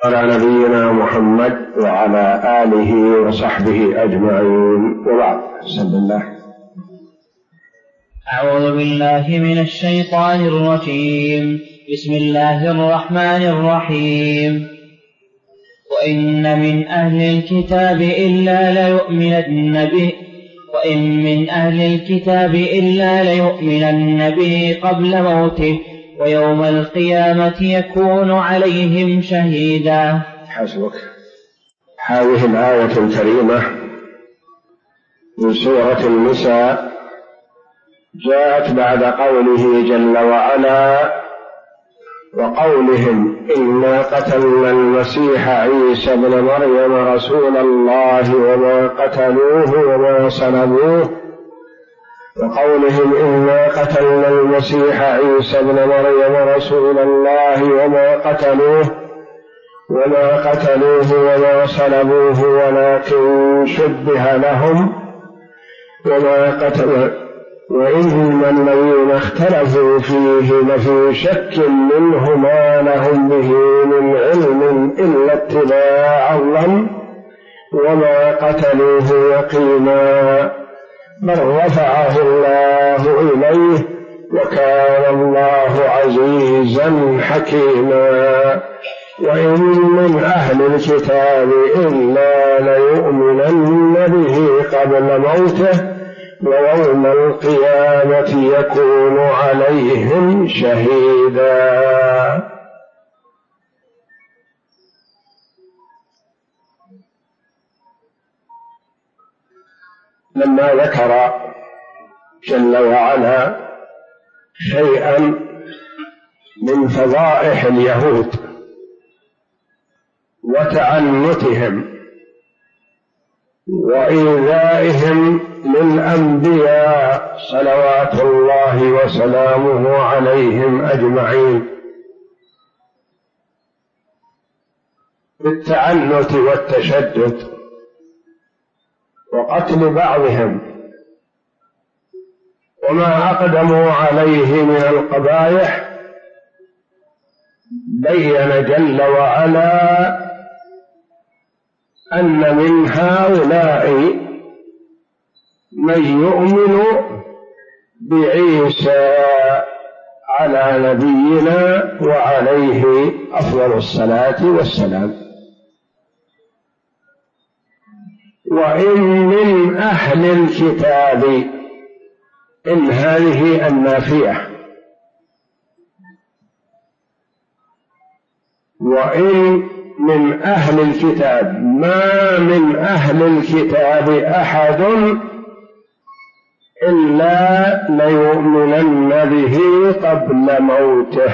على نبينا محمد وعلى آله وصحبه أجمعين، وبعد. بسم الله. أعوذ بالله من الشيطان الرجيم. بسم الله الرحمن الرحيم. وإن من أهل الكتاب إلا ليؤمنن به قبل موته ويوم القيامة يكون عليهم شهيدا. حسبك. هذه الآية الكريمة من سورة النساء جاءت بعد قوله جل وعلا: وقولهم إنا قتلنا المسيح عيسى ابن مريم رسول الله وما قتلوه وما صلبوه. وقولهم إنا قتلنا المسيح عيسى ابن مريم رسول الله وما قتلوه وما صلبوه ولكن شبه لهم وما قتلوه وإن الذين اختلفوا فيه لفي شك منه ما لهم به من علم إلا اتباع الظن وما قتلوه يقينا بل رفعه الله إليه وكان الله عزيزا حكيما. وإن من أهل الكتاب إلا ليؤمنن به قبل موته ويوم القيامة يكون عليهم شهيدا. لما ذكر جل وعلا شيئا من فضائح اليهود وتعنتهم وإيذائهم للأنبياء صلوات الله وسلامه عليهم أجمعين بالتعنت والتشدد وقتل بعضهم وما أقدموا عليه من القبائح، بين جل وعلا أن من هؤلاء من يؤمن بعيسى على نبينا وعليه أفضل الصلاة والسلام. وإن من أهل الكتاب، إن هذه النافية، وإن من أهل الكتاب، ما من أهل الكتاب أحد إلا ليؤمنن به قبل موته.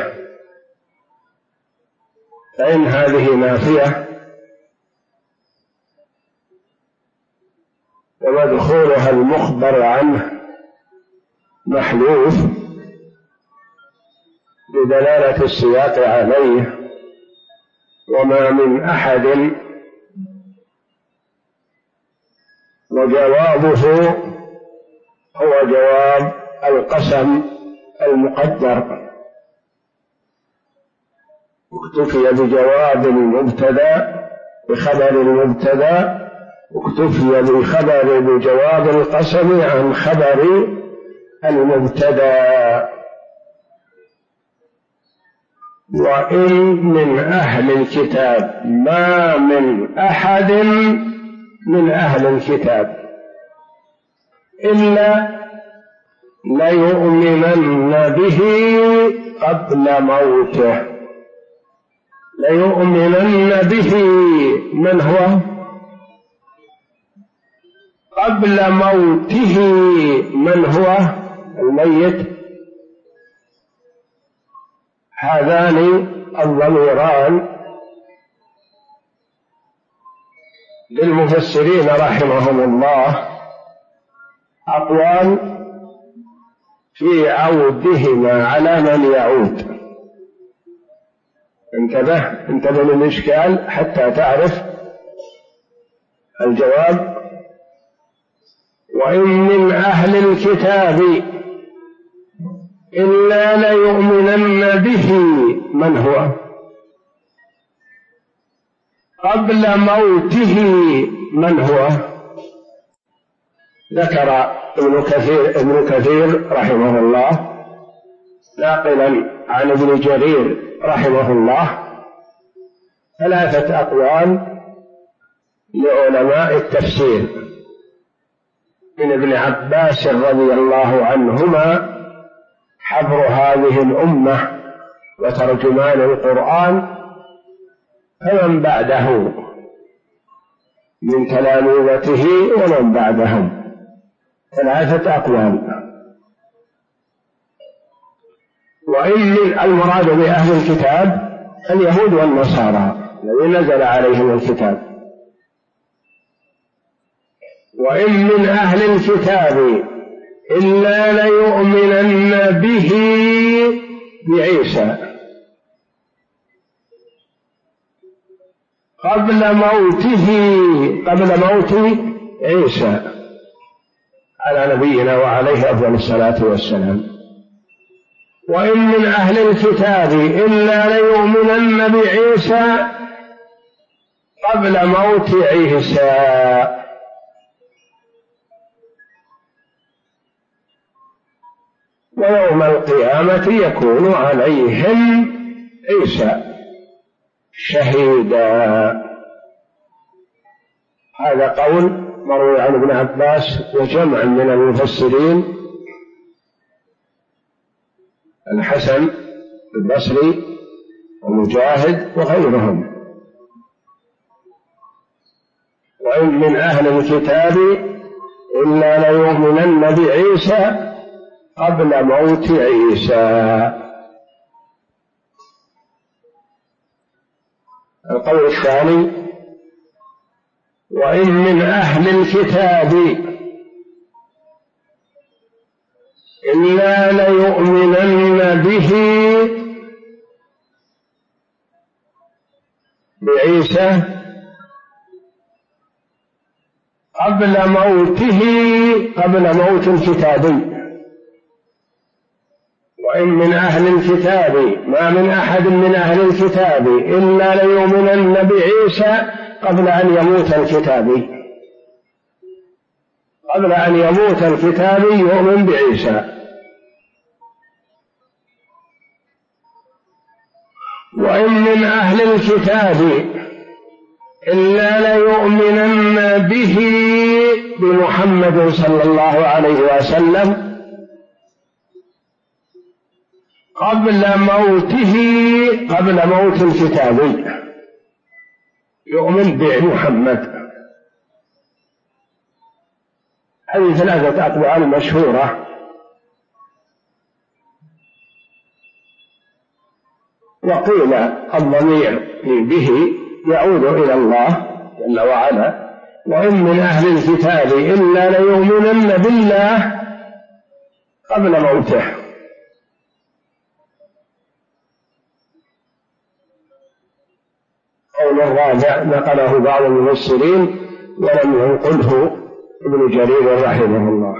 فإن هذه نافية ومدخولها المخبر عنه محذوف بدلالة السياق عليه، وما من أحد، وجوابه هو جواب القسم المقدر، اكتفي بجواب المبتدأ بخبر المبتدأ، اكتفي بجواب القسم عن خبر المبتدأ. وإن من أهل الكتاب، ما من أحد من أهل الكتاب إلا ليؤمنن به قبل موته. ليؤمنن به، من هو؟ قبل موته، من هو؟ الميت. هذان الضميران للمفسرين رحمهم الله أقوال في عودهما على من يعود. انتبه للإشكال حتى تعرف الجواب. وإن من أهل الكتاب إلا ليؤمنن به، من هو؟ قبل موته من هو؟ ذكر ابن كثير رحمه الله ناقلا عن ابن جرير رحمه الله 3 أقوال لعلماء التفسير من ابن عباس رضي الله عنهما حبر هذه الأمة وترجمان القرآن، فمن بعده من تلامذته ومن بعدهم 3 أقوال. وإن من المراد بأهل الكتاب اليهود والنصارى الذين نزل عليهم الكتاب. وإن من أهل الكتاب إلا ليؤمنن به بعيسى قبل موت عيسى على نبينا وعليه أفضل الصلاة والسلام. وإن من أهل الكتاب إلا ليؤمنن بعيسى قبل موت عيسى. ويوم القيامة يكون عليهم عيسى شهيدا. هذا قول مروي عن ابن عباس وجمع من المفسرين الحسن البصري ومجاهد وغيرهم. وإن من أهل الكتاب إلا ليؤمنن بعيسى قبل موت عيسى. القول الثاني: وإن من أهل الكتاب إلا ليؤمنن به بعيسى قبل موت الكتابي. وإن من أهل الكتاب ما من أحد من أهل الكتاب إلا ليؤمنن بعيسى قبل أن يموت الكتابي، قبل أن يموت الكتابي يؤمن بعيسى. وإن من أهل الكتاب إلا ليؤمنن به بمحمد صلى الله عليه وسلم قبل موت الكتابي، يؤمن بمحمد. هذه 3 أقوال مشهورة. وقيل الضمير به يعود إلى الله جل وعلا. وإن من أهل الكتاب إلا ليؤمنن بالله قبل موته. قول الرابع نقله بعض المفسرين ولم ينقله ابن جرير رحمه الله.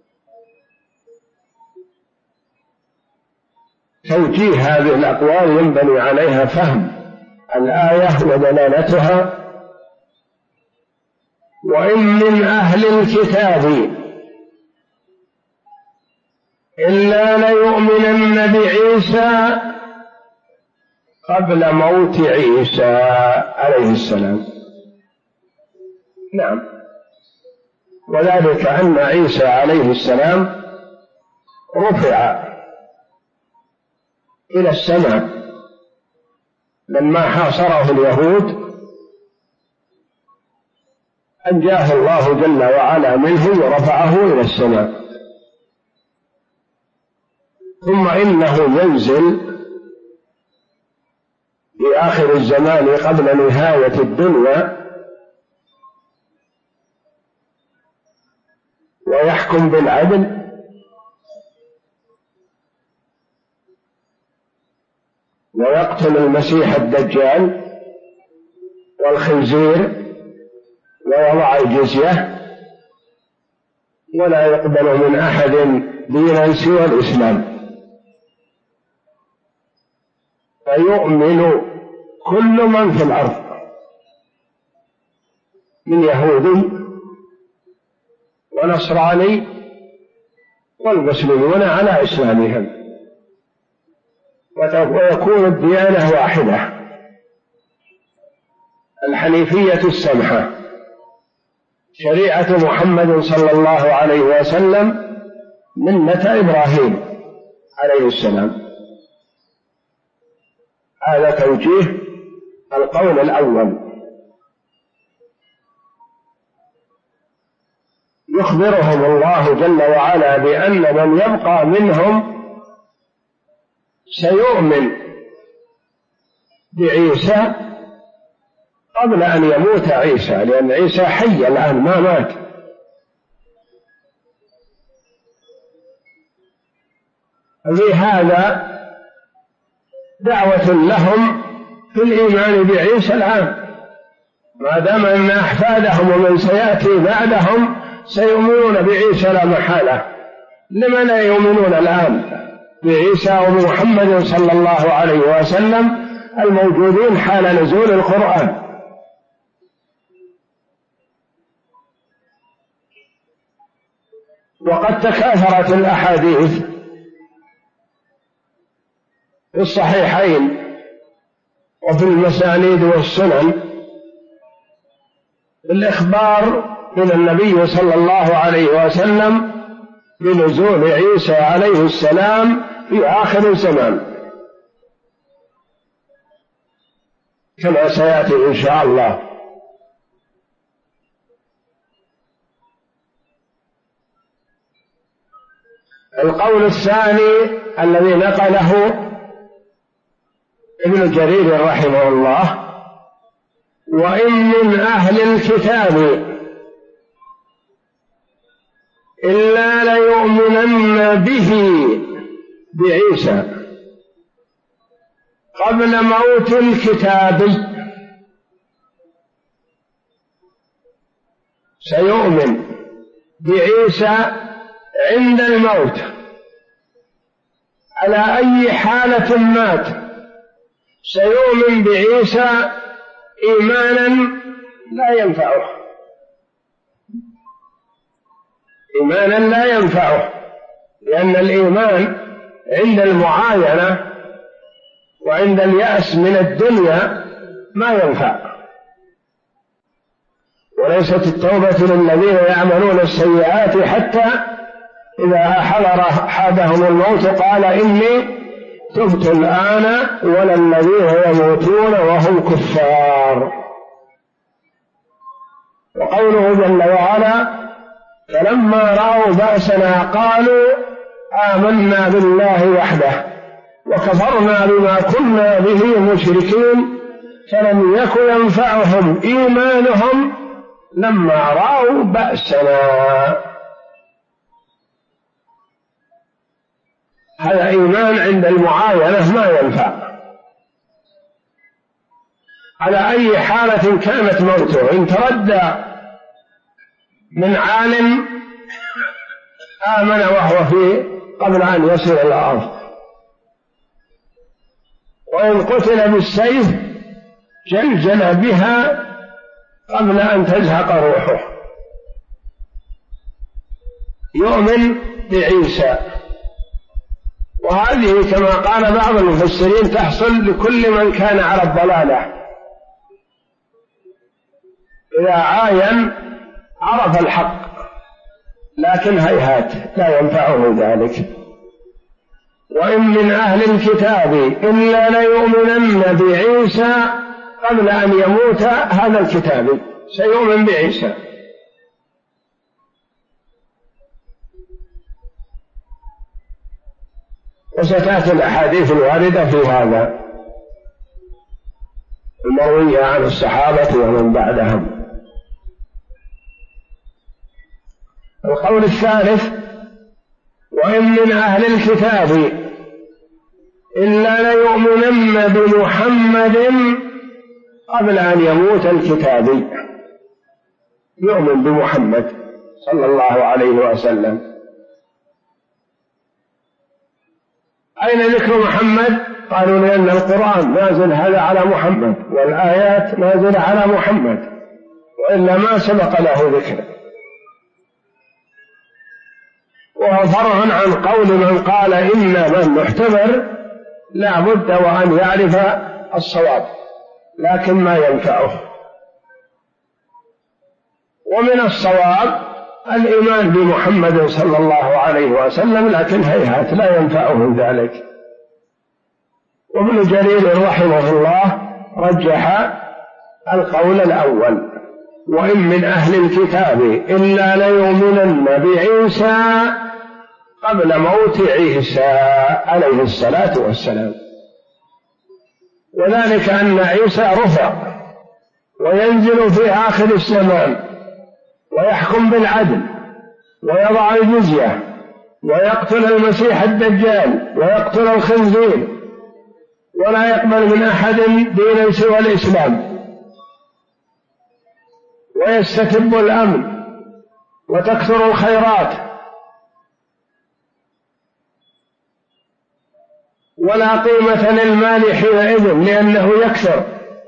توجيه هذه الأقوال ينبني عليها فهم الآية ودلالتها. وإن من أهل الكتاب إلا ليؤمنن بعيسى قبل موت عيسى عليه السلام. نعم، وذلك أن عيسى عليه السلام رفع إلى السماء لما حاصره اليهود، أنجاه الله جل وعلا منه ورفعه إلى السماء. ثم إنه ينزل في آخر الزمان قبل نهاية الدنيا ويحكم بالعدل ويقتل المسيح الدجال والخنزير ويضع الجزية، ولا يقبل من أحد دينا سوى الإسلام. فيؤمن كل من في الأرض من يهودي ونصراني والمسلمون على إسلامهم، ويكون الديانة واحدة، الحنيفية السمحة، شريعة محمد صلى الله عليه وسلم ملة إبراهيم عليه السلام. هذا توجيه القول الأول. يخبرهم الله جل وعلا بأن من يبقى منهم سيؤمن بعيسى قبل أن يموت عيسى، لأن عيسى حي الآن ما مات. لهذا دعوة لهم في الإيمان بعيسى الآن، ما دام أن أحفادهم ومن سيأتي بعدهم سيؤمنون بعيسى لا محالة. لما لا يؤمنون الآن بعيسى ومحمد صلى الله عليه وسلم الموجودين حال نزول القرآن؟ وقد تكاثرت الأحاديث في الصحيحين وفي المسانيد والسنن بالإخبار من النبي صلى الله عليه وسلم بنزول عيسى عليه السلام في آخر الزمان، كما سيأتي إن شاء الله. القول الثاني الذي نقله ابن جرير رحمه الله: وإن من أهل الكتاب إلا ليؤمنن به بعيسى قبل موت الكتاب. سيؤمن بعيسى عند الموت على أي حالة مات، سيؤمن بعيسى إيمانا لا ينفعه، إيمانا لا ينفعه، لأن الإيمان عند المعاينة وعند اليأس من الدنيا ما ينفع. وليست التوبة للذين يعملون السيئات حتى إذا حضر أحدهم الموت قال إني تبت الآن، ولا الذين يموتون وهم كفار. وقوله جل وعلا: فلما رأوا بأسنا قالوا آمنا بالله وحده وكفرنا بما كنا به مشركين فلم يكن ينفعهم إيمانهم لما رأوا بأسنا. هذا إيمان عند المعاينة ما ينفع على أي حالة كانت موته. إن تردى من عالم آمن وهو في قبل أن يصل إلى الأرض، وإن قتل بالسيف جلجل بها قبل أن تزهق روحه. يؤمن بعيسى، وهذه كما قال بعض المفسرين تحصل لكل من كان على الضلالة، إذا عاين عرف الحق، لكن هيهات لا ينفعه ذلك. وإن من أهل الكتاب إلا ليؤمنن بعيسى قبل أن يموت هذا الكتاب، سيؤمن بعيسى. وستأتي الأحاديث الواردة في هذا المروية عن الصحابة ومن بعدهم. القول الثالث: وإن من أهل الكتاب إلا ليؤمنن بمحمد قبل أن يموت الكتابي. يؤمن بمحمد صلى الله عليه وسلم. أين ذكر محمد؟ قالوا لأن القرآن نازل هذا على محمد، والآيات نازلة على محمد، وإلا ما سبق له ذكر. وهو فرع عن قول من قال إن من محتمر لا بد وأن يعرف الصواب لكن ما ينفعه. ومن الصواب الإيمان بمحمد صلى الله عليه وسلم، لكن هيهات لا ينفعه ذلك. وابن جرير رحمه الله رجح القول الأول: وإن من أهل الكتاب إلا ليؤمنن بعيسى قبل موت عيسى عليه الصلاة والسلام. وذلك أن عيسى رفع وينزل في آخر الزمان ويحكم بالعدل ويضع الجزية ويقتل المسيح الدجال ويقتل الخنزير ولا يقبل من أحد دينا سوى الإسلام ويستتب الأمن وتكثر الخيرات ولا قيمة للمال حينئذ لأنه يكثر.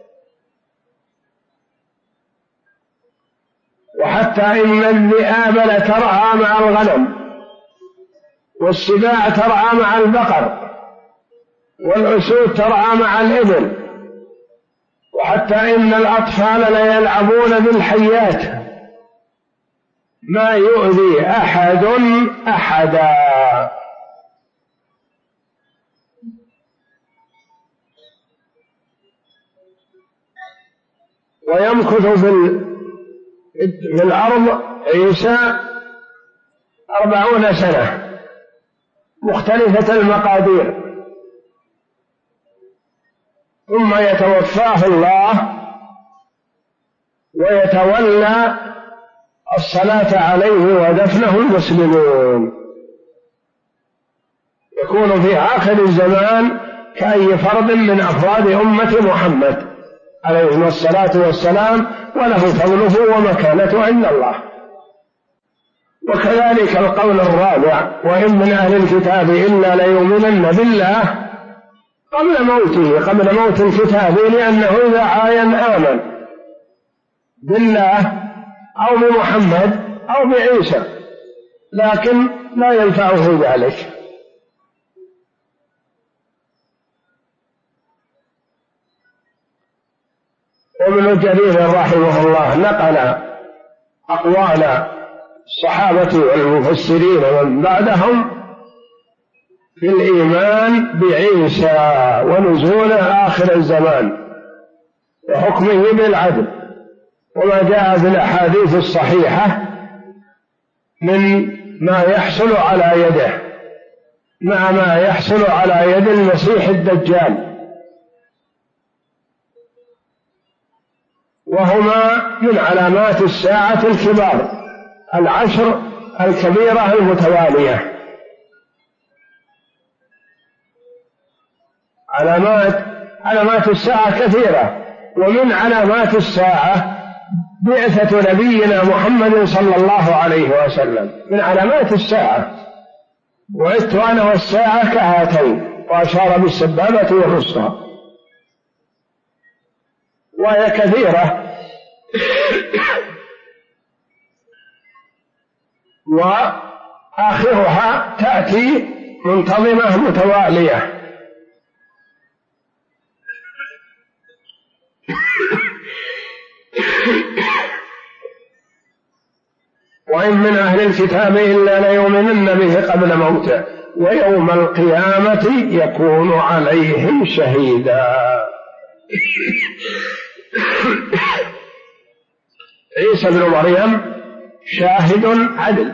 وحتى إن الذئاب لترعى مع الغنم والسباع ترعى مع البقر والأسود ترعى مع الإبل، وحتى إن الأطفال ليلعبون بالحيات ما يؤذي أحد أحدا. ويمكث في الأرض عيسى 40 سنة مختلفة المقادير، ثم يتوفاه الله ويتولى الصلاة عليه ودفنه المسلمون. يكون في آخر الزمان كأي فرد من أفراد أمة محمد عليه الصلاة والسلام، وله فضله ومكانته عند الله. وكذلك القول الرابع: وإن من أهل الكتاب إلا ليؤمنن بالله قبل موته، قبل موت الكتاب، لأنه إذا عاين آمن بالله أو بمحمد أو بعيسى، لكن لا ينفعه ذلك. وابن جرير رحمه الله نقل أقوال الصحابة والمفسرين ومن بعدهم في الإيمان بعيسى ونزوله آخر الزمان وحكمه بالعدل، وما جاء في الأحاديث الصحيحة من ما يحصل على يده مع ما يحصل على يد المسيح الدجال، وهما من علامات الساعة الكبار 10 الكبيرة المتوالية. علامات الساعة كثيرة، ومن علامات الساعة بعثة نبينا محمد صلى الله عليه وسلم. من علامات الساعة: وعدت أنا والساعة كهاتين، وأشار بالسبابة والوسطى، وهي كثيرة. وآخرها تأتي منتظمة متوالية. وإن من أهل الكتاب إلا ليؤمنن به قبل موته ويوم القيامة يكون عليهم شهيدا. عيسى بن مريم شاهد عدل،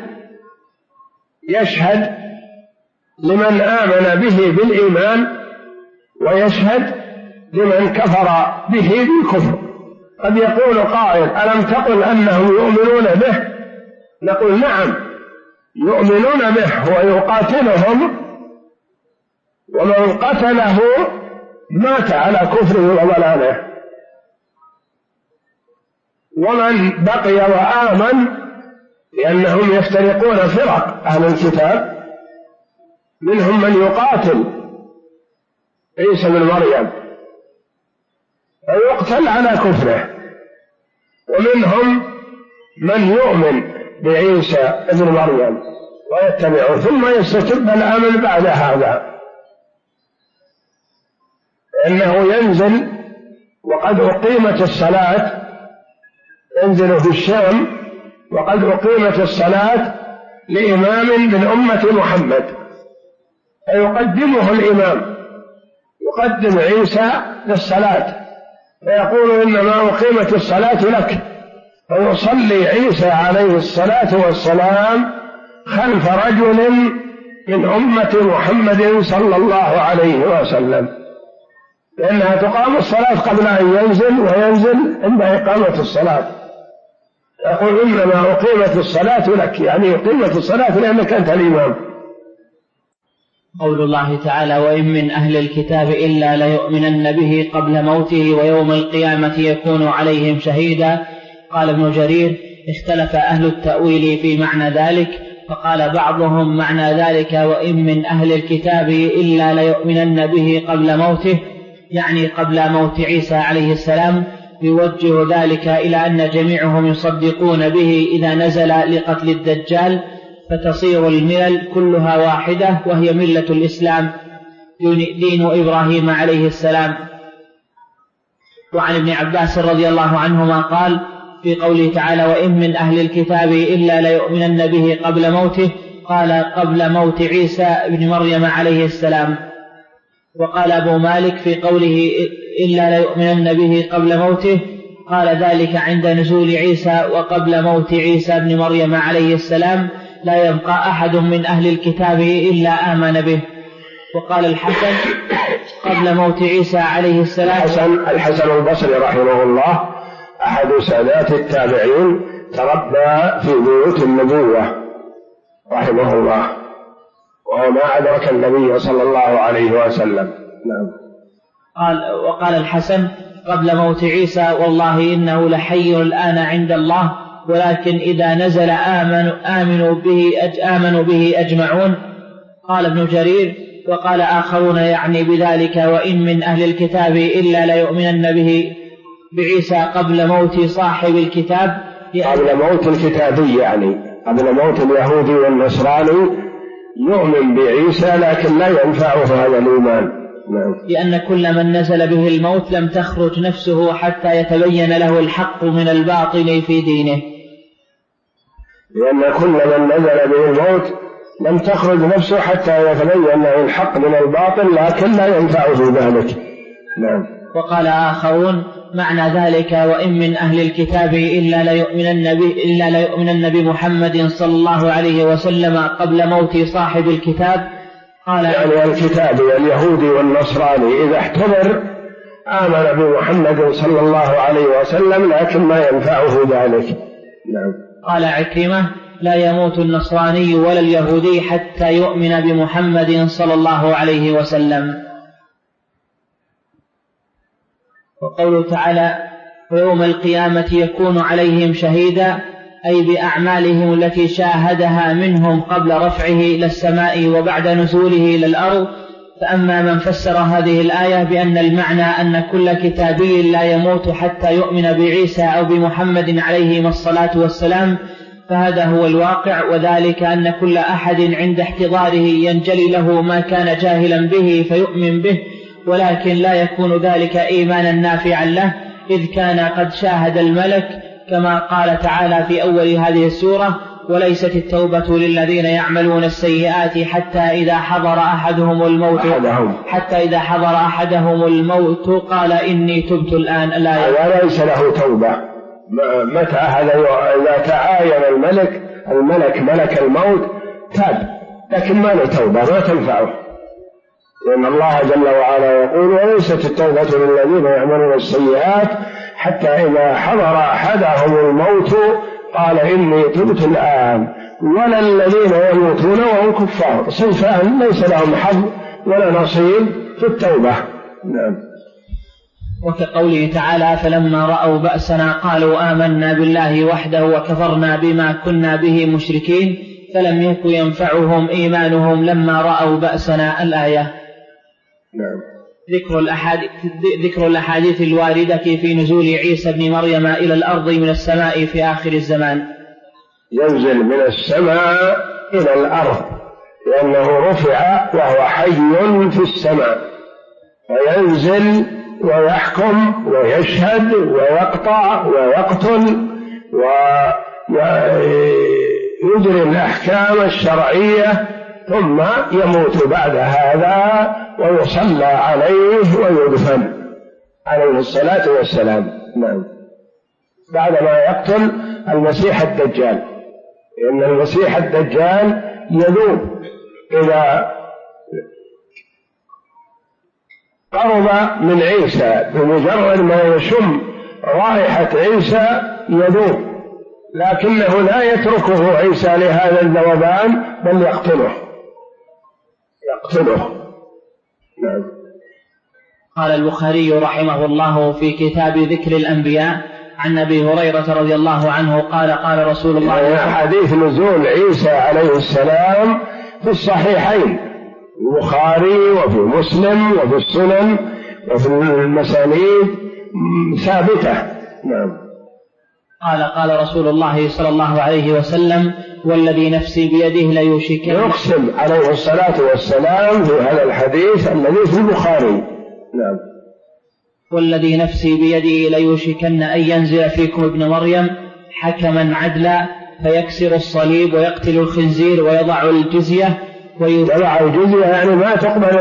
يشهد لمن آمن به بالإيمان ويشهد لمن كفر به بالكفر. قد يقول قائل: ألم تقل أنهم يؤمنون به؟ نقول: نعم، يؤمنون به ويقاتلهم، ومن قتله مات على كفره وضلاله، ومن بقي وآمن، لأنهم يفترقون فرق أهل الكتاب، منهم من يقاتل عيسى بن مريم فيقتل على كفره، ومنهم من يؤمن بعيسى ابن مريم ويتبعه ثم يستتب الأمل بعد هذا، لأنه ينزل وقد أقيمت الصلاة، ينزل في الشام وقد أقيمت الصلاة لإمام من أمة محمد، فيقدمه الإمام، يقدم عيسى للصلاة فيقول إنما أقيمت الصلاة لك، فيصلي عيسى عليه الصلاة والسلام خلف رجل من أمة محمد صلى الله عليه وسلم، لأنها تقام الصلاة قبل أن ينزل وينزل عند إقامة الصلاة، يقول إنما أقيمت الصلاة لك، يعني أقيمت الصلاة لأنك أنت الإمام. قول الله تعالى: وإن من أهل الكتاب إلا ليؤمنن به قبل موته ويوم القيامة يكون عليهم شهيدا. قال ابن جرير: اختلف أهل التأويل في معنى ذلك، فقال بعضهم معنى ذلك وإن من أهل الكتاب إلا ليؤمنن به قبل موته، يعني قبل موت عيسى عليه السلام، يوجه ذلك إلى أن جميعهم يصدقون به إذا نزل لقتل الدجال، فتصير الملل كلها واحدة وهي ملة الإسلام دين إبراهيم عليه السلام. وعن ابن عباس رضي الله عنهما قال في قوله تعالى: وإن من أهل الكتاب إلا ليؤمنن به قبل موته، قال قبل موت عيسى بن مريم عليه السلام. وقال أبو مالك في قوله إلا ليؤمنن به قبل موته، قال ذلك عند نزول عيسى وقبل موت عيسى بن مريم عليه السلام لا يبقى أحد من أهل الكتاب إلا آمن به. وقال الحسن قبل موت عيسى عليه السلام. الحسن البصري رحمه الله أحد سادات التابعين، تربى في بيوت النبوة رحمه الله، وهو ما أدرك النبي صلى الله عليه وسلم. نعم. وقال الحسن قبل موت عيسى: والله إنه لحي الآن عند الله، ولكن إذا نزل آمنوا به أجمعون. قال ابن جرير: وقال آخرون يعني بذلك وإن من أهل الكتاب إلا ليؤمنن به بعيسى قبل موت صاحب الكتاب، قبل موت الكتابي، يعني قبل موت اليهودي والنصراني يؤمن بعيسى لكن لا ينفعه هذا الإيمان. لأن كل من نزل به الموت لم تخرج نفسه حتى يتبين له الحق من الباطل في دينه. لأن كل من نزل به الموت لم تخرج نفسه حتى يتبين له الحق من الباطل، لكن لا ينفعه ذلك. نعم. وقال آخرون معنى ذلك وإن من أهل الكتاب إلا ليؤمنن بمحمد صلى الله عليه وسلم قبل موت صاحب الكتاب. قال يعني الكتاب واليهودي والنصراني إذا احتضر آمن بمحمد صلى الله عليه وسلم لكن ما ينفعه ذلك. نعم. قال عكرمة: لا يموت النصراني ولا اليهودي حتى يؤمن بمحمد صلى الله عليه وسلم. وقوله تعالى: ويوم القيامة يكون عليهم شهيدا، أي بأعمالهم التي شاهدها منهم قبل رفعه إلى السماء وبعد نزوله إلى الأرض. فأما من فسر هذه الآية بأن المعنى أن كل كتابي لا يموت حتى يؤمن بعيسى أو بمحمد عليهما الصلاة والسلام، فهذا هو الواقع، وذلك أن كل أحد عند احتضاره ينجلي له ما كان جاهلا به فيؤمن به، ولكن لا يكون ذلك إيمانا نافعا له إذ كان قد شاهد الملك، كما قال تعالى في أول هذه السورة: وليست التوبة للذين يعملون السيئات حتى إذا حضر أحدهم الموت قال إني تبت الآن. وليس له توبة متى إذا تعاين الملك ملك الموت تاب، لكن ما له توبة ما تنفعه، لأن الله جل وعلا يقول: وليست التوبة للذين يعملون السيئات حتى إذا حضر أحدهم الموت قال إني تبت الآن، ولا الذين يموتون وهم كفار، صنفان ليس لهم حظ ولا نصيب في التوبة. نعم. وكقوله تعالى: فلما رأوا بأسنا قالوا آمنا بالله وحده وكفرنا بما كنا به مشركين فلم يكن ينفعهم إيمانهم لما رأوا بأسنا. الآية. نعم. ذكر الأحاديث الواردة في نزول عيسى بن مريم إلى الأرض من السماء في آخر الزمان. ينزل من السماء إلى الأرض لأنه رفع وهو حي في السماء، وينزل ويحكم ويشهد ويقطع ويقتل ويجري الأحكام الشرعية، ثم يموت بعد هذا ويصلى عليه ويدفن عليه الصلاة والسلام. نعم، بعدما يقتل المسيح الدجال، لأن المسيح الدجال يذوب إذا قرب من عيسى، بمجرد ما يشم رائحة عيسى يذوب، لكنه لا يتركه عيسى لهذا الذوبان بل يقتله. نعم. قال البخاري رحمه الله في كتاب ذكر الأنبياء عن أبي هريرة رضي الله عنه قال قال رسول الله يعني حديث نزول عيسى عليه السلام في الصحيحين، البخاري وفي مسلم وفي السنن وفي المسانيد ثابتة. نعم. قال رسول الله صلى الله عليه وسلم والذي نفسي بيده ليوشكن، يقسم عليه الصلاة والسلام في هذا الحديث الذي في البخاري. نعم. والذي نفسي بيده ليوشكن أن ينزل فيكم ابن مريم حكما عدلا فيكسر الصليب ويقتل الخنزير ويضع الجزية. يضع الجزية يعني ما تقبل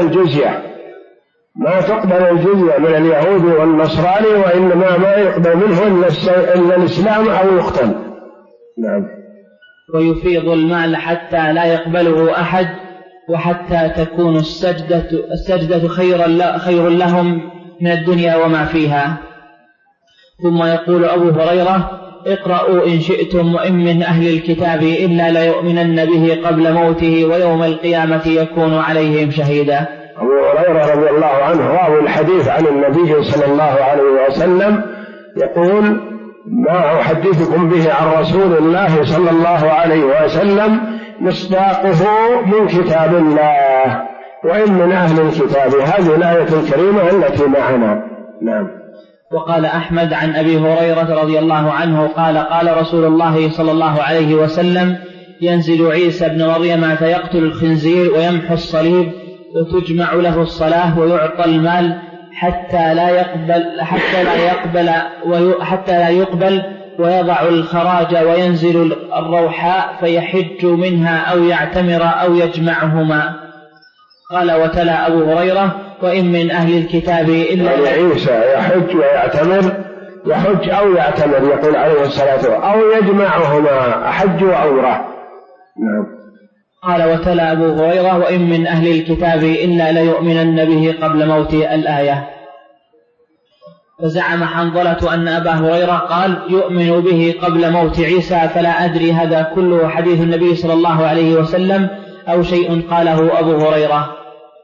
الجزية من اليهود والنصراني، وإنما ما يقبل منه إلا الإسلام أو يقتل. نعم. ويفيض المال حتى لا يقبله أحد، وحتى تكون السجدة خير لهم من الدنيا وما فيها. ثم يقول أبو هريرة اقرأوا إن شئتم وإن من أهل الكتاب إلا ليؤمنن به قبل موته ويوم القيامة يكون عليهم شهيدا. أبو هريرة رضي الله عنه راوي الحديث عن النبي صلى الله عليه وسلم يقول ما أحدثكم به عن رسول الله صلى الله عليه وسلم مصداقه من كتاب الله وإن من أهل الكتاب، هذه الآية الكريمة التي معنا. نعم. وقال أحمد عن أبي هريرة رضي الله عنه قال رسول الله صلى الله عليه وسلم ينزل عيسى بن مريم فيقتل الخنزير ويمحو الصليب وتجمع له الصلاة ويعطى المال حتى لا يقبل ويضع الخراج وينزل الروحاء فيحج منها أو يعتمر أو يجمعهما. قال وتلا أبو هريرة وإن من أهل الكتاب إلا عيسى يحج ويعتمر، يحج أو يعتمر يقول عليه الصلاة والسلام، أو يجمعهما أحج وعمرة. نعم. قال وتلا أبو هريرة وإن من أهل الكتاب إلا ليؤمنن به قبل موته الآية. فزعم حنظلة أن أبا هريرة قال يؤمن به قبل موت عيسى، فلا أدري هذا كله حديث النبي صلى الله عليه وسلم أو شيء قاله أبو هريرة.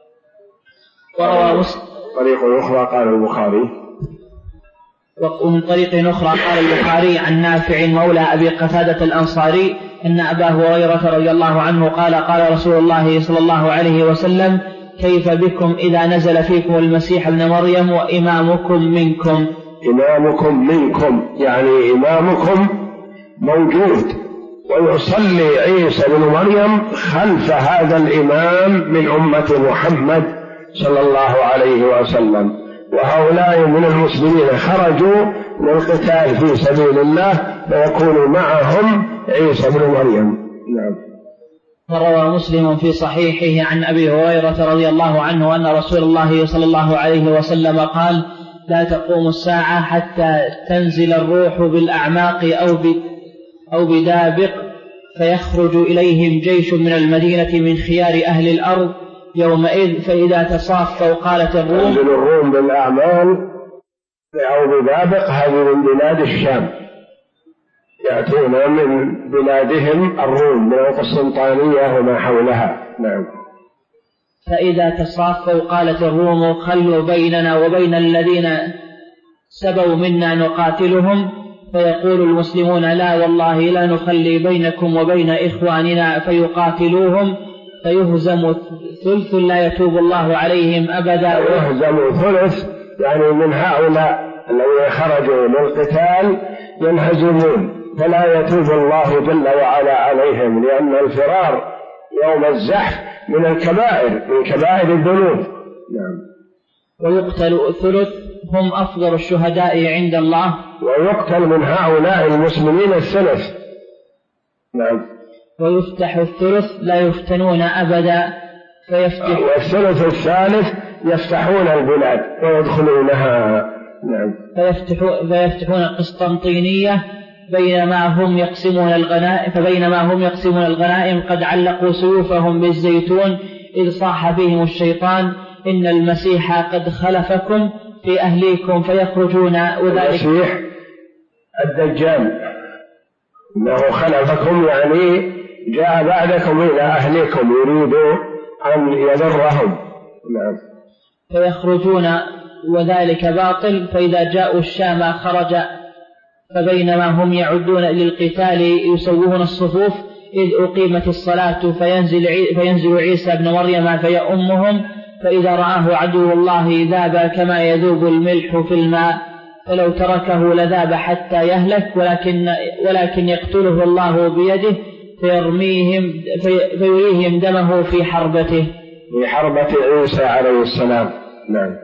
طريق أخرى قال البخاري، ومن طريق أخرى قال البخاري عن نافع مولى أبي قتادة الأنصاري أن أبا هريرة رضي الله عنه قال رسول الله صلى الله عليه وسلم كيف بكم إذا نزل فيكم المسيح ابن مريم وإمامكم منكم. إمامكم منكم يعني إمامكم موجود، ويصلي عيسى بن مريم خلف هذا الإمام من أمة محمد صلى الله عليه وسلم، وهؤلاء من المسلمين خرجوا للقتال في سبيل الله فيكون معهم عيسى بن مريم. نعم. وروى مسلم في صحيحه عن أبي هريرة رضي الله عنه أن رسول الله صلى الله عليه وسلم قال لا تقوم الساعة حتى تنزل الروح بالأعماق أو بدابق فيخرج إليهم جيش من المدينة من خيار أهل الأرض يومئذ فإذا تصافوا قالت الروم. ينزل الروم بالأعمال أو بدابق، هذه من بلاد الشام، يأتون من بلادهم الروم من القسطنطينية وما حولها. نعم. فإذا تصافوا قالت الروم خلوا بيننا وبين الذين سبوا منا نقاتلهم، فيقول المسلمون لا والله لا نخلي بينكم وبين إخواننا فيقاتلوهم، فيهزم ثلث لا يتوب الله عليهم أبدا. يهزم ثلث يعني من هؤلاء الذين خرجوا للقتال ينهزمون فلا يتوب الله جل وعلا عليهم، لأن الفرار يوم الزحف من الكبائر، من كبائر الذنوب. نعم. ويقتل الثلث هم أفضل الشهداء عند الله. ويقتل من هؤلاء المسلمين الثلث. نعم. ويفتح الثلث لا يفتنون أبدا والثلث الثالث يفتحون البلاد ويدخلونها. نعم. فيفتحون قسطنطينية فبينما هم يقسمون الغنائم قد علقوا سيوفهم بالزيتون إذ صاح فيهم الشيطان إن المسيح قد خلفكم في أهليكم فيخرجون. المسيح الدجال إنه خلفكم يعني جاء بعدكم إلى أهليكم يريد أن يضرهم. نعم. فيخرجون وذلك باطل. فإذا جاءوا الشام خرج فبينما هم يعدون للقتال يسوون الصفوف إذ أقيمت الصلاة فينزل عيسى بن مريم فيؤمهم فإذا رآه عدو الله ذاب كما يذوب الملح في الماء فلو تركه لذاب حتى يهلك ولكن يقتله الله بيده فيريهم دمه في حربته، في حربة عيسى عليه السلام. نعم.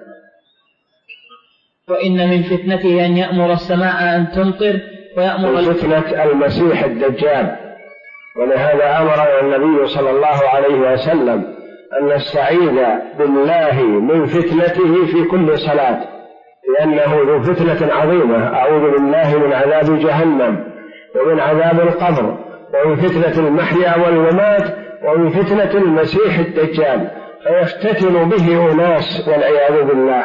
وإن من فتنته أن يأمر السماء أن تمطر ويأمر فتنة المسيح الدجال. ولهذا أمر النبي صلى الله عليه وسلم أن نستعيذ بالله من فتنته في كل صلاة، لأنه ذو فتنة عظيمة. أعوذ بالله من عذاب جهنم ومن عذاب القبر ومن فتنة المحيا والممات ومن فتنة المسيح الدجال فيفتتن به أناس والعياذ بالله.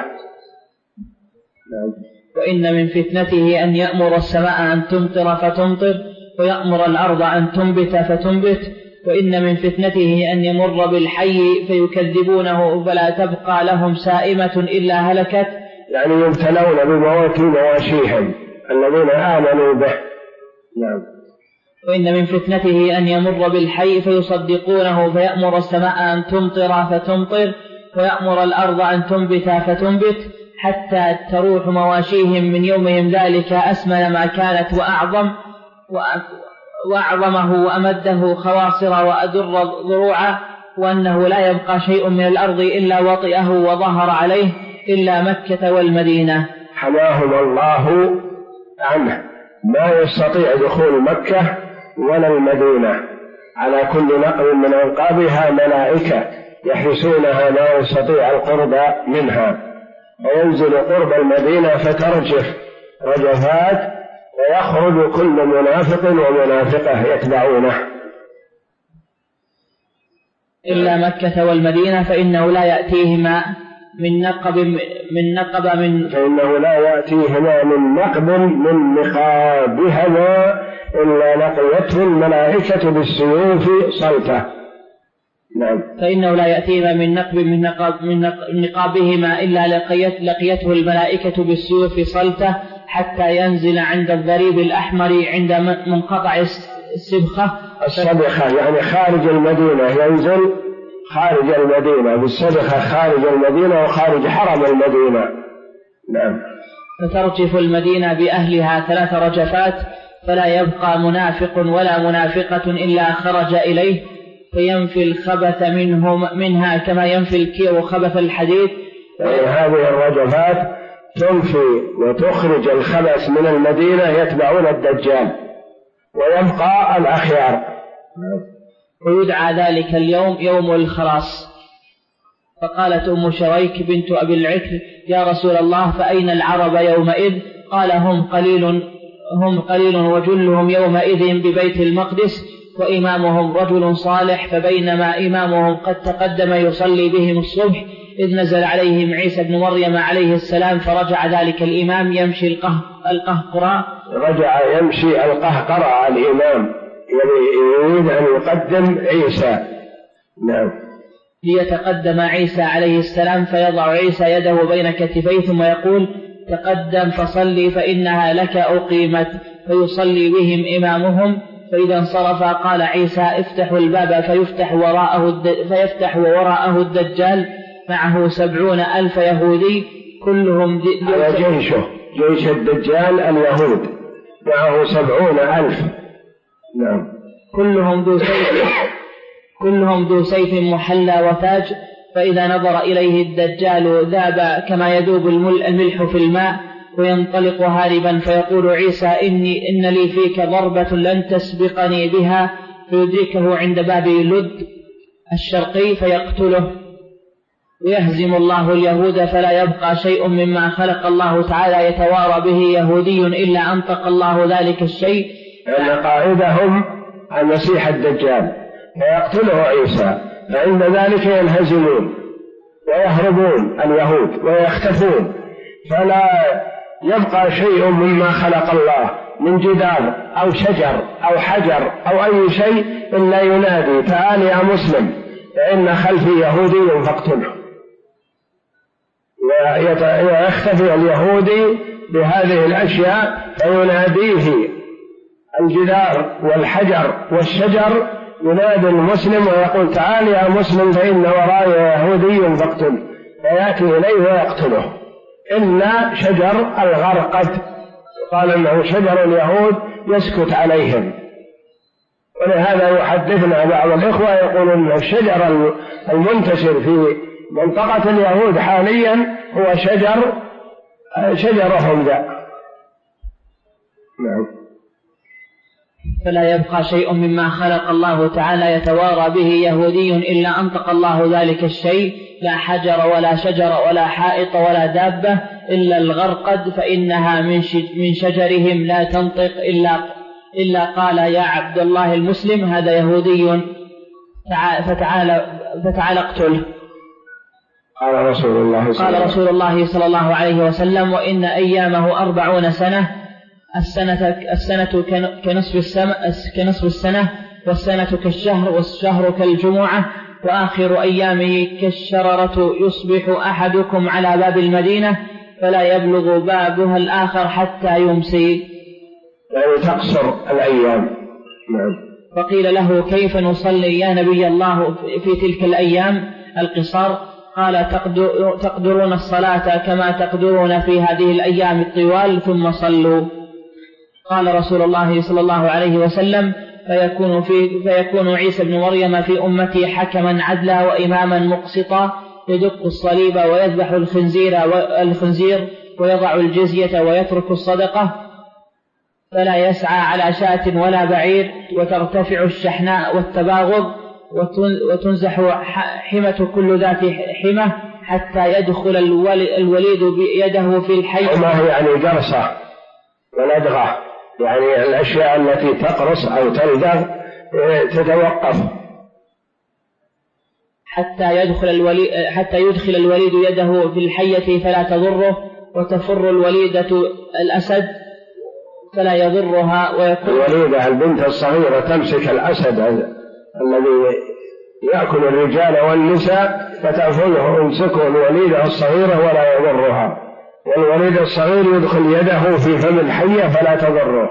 وإن من فتنته أن يأمر السماء أن تمطر فتمطر ويأمر الأرض أن تنبت فتنبت. وإن من فتنته أن يمر بالحي فيكذبونه فلا تبقى لهم سائمة إلا هلكت، يعني يبتلون بموت مواشيهم الذين آمنوا به. نعم. وإن من فتنته أن يمر بالحي فيصدقونه فيأمر السماء أن تمطر فتمطر ويأمر الأرض أن تنبت فتنبت حتى تروح مواشيهم من يومهم ذلك أسمن ما كانت وأعظمه وأمده خواصر وأدر ضروعا وأنه لا يبقى شيء من الأرض إلا وطئه وظهر عليه إلا مكة والمدينة. حماهم الله عنه، ما يستطيع دخول مكة ولا المدينة. على كل نقل من أنقابها ملائكة يحرسونها لا يستطيع القرب منها، وينزل قرب المدينة فترجف رجفات ويخرج كل منافق ومنافقة يتبعونه إلا مكة والمدينة فإنه لا يأتيهما من نقب من نقابهما إلا لقيته الملائكة بالسيوف صلته. نعم. فإنه لا يأتيهما من نقابهما إلا لقيته الملائكة بالسيوف صلته حتى ينزل عند الضريب الأحمر عند منقطع السبخة يعني خارج المدينة، ينزل خارج المدينة بالسبخة خارج المدينة وخارج حرم المدينة. نعم. فترجف المدينة بأهلها 3 رجفات فلا يبقى منافق ولا منافقة إلا خرج إليه فينفي الخبث منها كما ينفي الكير خبث الحديد. يعني هذه الرجفات تنفي وتخرج الخبث من المدينة يتبعون الدجال ويبقى الأخيار. ويدعى ذلك اليوم يوم الخلاص. فقالت أم شريك بنت أبي العكر يا رسول الله فأين العرب يومئذ؟ قال هم قليل وجلهم يومئذ ببيت المقدس وإمامهم رجل صالح قد تقدم يصلي بهم الصبح إذ نزل عليهم عيسى بن مريم عليه السلام فرجع ذلك الإمام يمشي القهقراء الإمام يريد أن يقدم عيسى. نعم. ليتقدم عيسى عليه السلام فيضع عيسى يده بين كتفيه ثم يقول تقدم فصلي فإنها لك أقيمت فيصلي بهم إمامهم فإذا انصرف قال عيسى افتحوا الباب فيفتح وراءه الدجال معه 70,000 يهودي كلهم جيش الدجال اليهود معه 70,000. نعم. كلهم ذو سيف محلى وتاج. فإذا نظر إليه الدجال ذاب كما يذوب الملح في الماء وينطلق هاربا، فيقول عيسى إن لي فيك ضربة لن تسبقني بها، فيدركه عند باب لد الشرقي فيقتله. ويهزم الله اليهود فلا يبقى شيء مما خلق الله تعالى يتوارى به يهودي إلا أنطق الله ذلك الشيء. لأن قائدهم المسيح الدجال فيقتله عيسى، فعند ذلك ينهزمون ويهربون اليهود ويختفون، فلا يبقى شيء مما خلق الله من جدار أو شجر أو حجر أو أي شيء إلا ينادي تعال يا مسلم فإن خلفي يهودي فاقتله. ويختفي اليهودي بهذه الأشياء فيناديه الجدار والحجر والشجر، ينادي المسلم ويقول تعال يا مسلم فإن وراي يهودي فاقتله، فيأتي إليه ويقتله إلا شجر الغرقد، قال إنه شجر اليهود يسكت عليهم. ولهذا يحدثنا بعض الإخوة يقولون إن الشجر المنتشر في منطقة اليهود حاليا هو شجرهم ذا. نعم. فلا يبقى شيء مما خلق الله تعالى يتوارى به يهودي إلا أنطق الله ذلك الشيء، لا حجر ولا شجر ولا حائط ولا دابة إلا الغرقد، فإنها من شجرهم لا تنطق إلا قال يا عبد الله المسلم هذا يهودي فتعال اقتله. قال رسول الله صلى الله عليه وسلم وإن أيامه 40 سنة، السنة كنصف السنة، والسنة كالشهر، والشهر كالجمعة، وآخر أيامه كالشررة، يصبح أحدكم على باب المدينة فلا يبلغ بابها الآخر حتى يمسي، يعني تقصر الأيام. نعم. فقيل له كيف نصلي يا نبي الله في تلك الأيام القصار؟ قال تقدرون الصلاة كما تقدرون في هذه الأيام الطوال ثم صلوا. قال رسول الله صلى الله عليه وسلم فيكون عيسى بن مريم في أمتي حكما عدلا وإماما مقسطا، يدق الصليب ويذبح الخنزير ويضع الجزية ويترك الصدقة، فلا يسعى على شاة ولا بعير، وترتفع الشحناء والتباغض، وتنزح حمة كل ذات حمة حتى يدخل الوليد بيده في الحي. حمة يعني قرصة ولدغة، يعني الأشياء التي تقرص أو تلدغ تتوقف. حتى يدخل الوليد يده في الحية فلا تضره، وتفر الوليدة الأسد فلا يضرها. الوليدة البنت الصغيرة تمسك الأسد الذي يأكل الرجال والنساء فتأخذه امسكه الوليدة الصغيرة ولا يضرها، والوليد الصغير يدخل يده في فم الحية فلا تضره.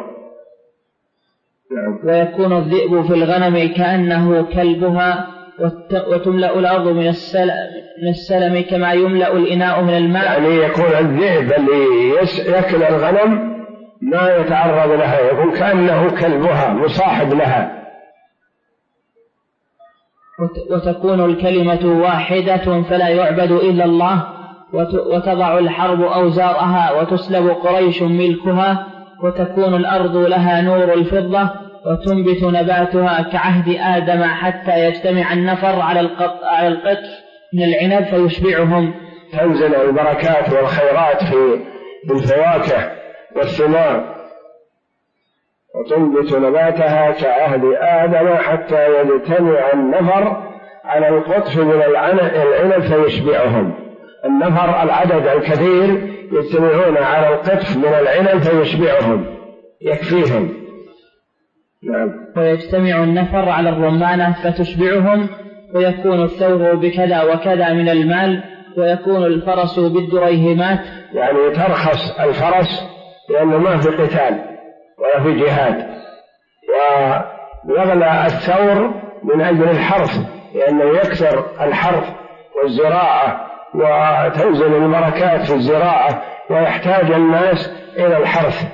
ويكون الذئب في الغنم كأنه كلبها، وتملأ الأرض من السلم كما يملأ الإناء من الماء. يعني يكون الذئب اللي يأكل الغنم ما يتعرض لها، يكون كأنه كلبها مصاحب لها. وتكون الكلمة واحدة فلا يعبد إلا الله، وتضع الحرب أوزارها، وتسلب قريش ملكها، وتكون الأرض لها نور الفضة، وتنبت نباتها كعهد آدم حتى يجتمع النفر على القطف من العنب فيشبعهم. تنزل البركات والخيرات في الفواكه والثمار، وتنبت نباتها كعهد آدم حتى يجتمع النفر على القطف من العنب فيشبعهم. النفر العدد الكثير يجتمعون على القطف من العنب فيشبعهم يكفيهم. نعم. ويجتمع النفر على الرمانة فتشبعهم، ويكون الثور بكذا وكذا من المال، ويكون الفرس بالدريهمات. يعني ترخص الفرس لأنه ما في قتال ولا في جهاد، ويغلى الثور من أجل الحرث، لأنه يكثر الحرث والزراعة وتنزل البركات في الزراعة ويحتاج الناس إلى الحرث.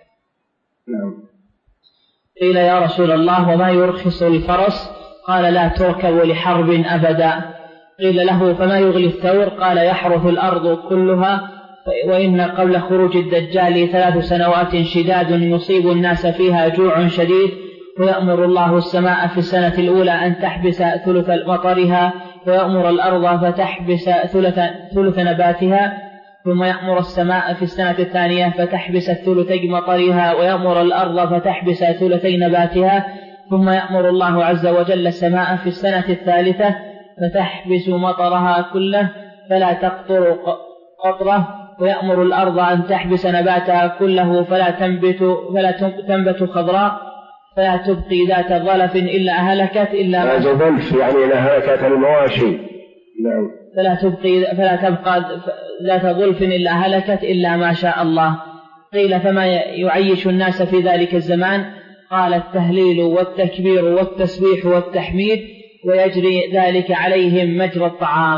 قيل يا رسول الله وما يرخص الفرس؟ قال لا تركب لحرب أبدا. قيل له فما يغلي الثور؟ قال يحرث الأرض كلها، وإن قبل خروج الدجال 3 سنوات شداد يصيب الناس فيها جوع شديد، ويأمر الله السماء في السنة الأولى أن تحبس ثلث مطرها، ويأمر الأرض فتحبس ثلث نباتها، ثم يأمر السماء في السنة الثانية فتحبس ثلثي مطرها، ويأمر الأرض فتحبس ثلثي نباتها، ثم يأمر الله عز وجل السماء في السنة الثالثة فتحبس مطرها كله فلا تقطر قطرة، ويأمر الأرض أن تحبس نباتها كله فلا تنبت خضراء، فلا تبقي ذات ظلف إلا أهلكت إلا ظلف يعني لهلكت المواشي. نعم. فلا تبقى ذات ظلف إلا أهلكت إلا ما شاء الله. قيل فما يعيش الناس في ذلك الزمان؟ قال التهليل والتكبير والتسبيح والتحميد، ويجري ذلك عليهم مجرى الطعام.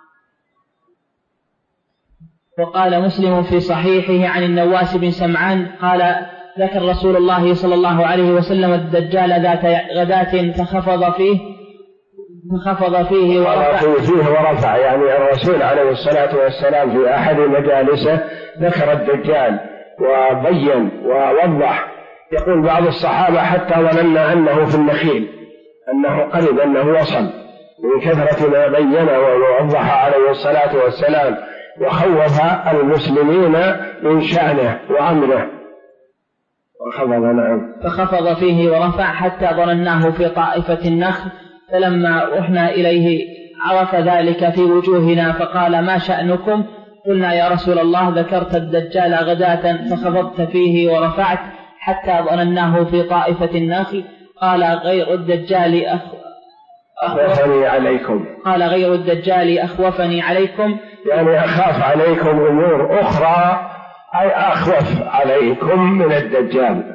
وقال مسلم في صحيحه عن النواس بن سمعان قال ذكر رسول الله صلى الله عليه وسلم الدجال ذات غداة فخفض فيه ورفع، يعني الرسول عليه الصلاة والسلام في أحد مجالسه ذكر الدجال وبين ووضح. يقول بعض الصحابة حتى ظننا أنه في النخيل، أنه قرب، أنه وصل، من كثرة ما بين ووضح عليه الصلاة والسلام، وخوف المسلمين من شأنه وأمره. فخفض فيه ورفع حتى ظنناه في طائفة النخل، فلما رحنا إليه عرف ذلك في وجوهنا فقال ما شأنكم؟ قلنا يا رسول الله ذكرت الدجال غداة فخفضت فيه ورفعت حتى ظنناه في طائفة النخل. قال غير الدجال أخوفني عليكم. قال غير الدجال أخوفني عليكم، يعني أخاف عليكم أمور أخرى، أي أخوف عليكم من الدجال.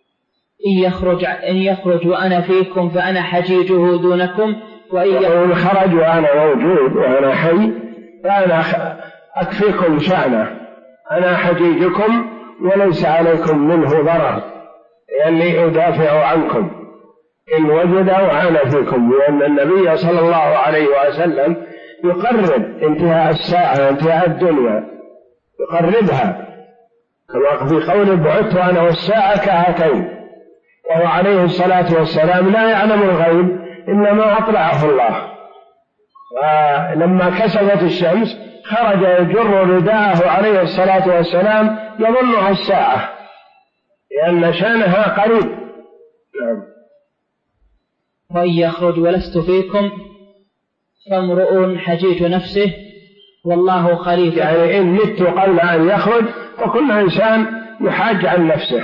إن يخرج وأنا فيكم فأنا حجيجه دونكم، وإن خرج وأنا موجود وأنا حي فأنا أكفيكم شأنه، أنا حجيجكم وليس عليكم منه ضرر، لأني أدافع عنكم إن وجد وأنا فيكم. لأن النبي صلى الله عليه وسلم يقرب انتهاء الساعة، انتهاء الدنيا يقربها، كما في قوله بعثت أنا والساعة كهاتين، وهو عليه الصلاة والسلام لا يعلم الغيب إنما أطلعه الله. ولما كسفت الشمس خرج يجر رداءه عليه الصلاة والسلام يظنها الساعة، لأن شأنها قريب. وإن يخرج ولست فيكم فامرؤ حجيج نفسه والله خليفة. يعني إن مت قبل أن يخرج فكل إنسان يحاج عن نفسه.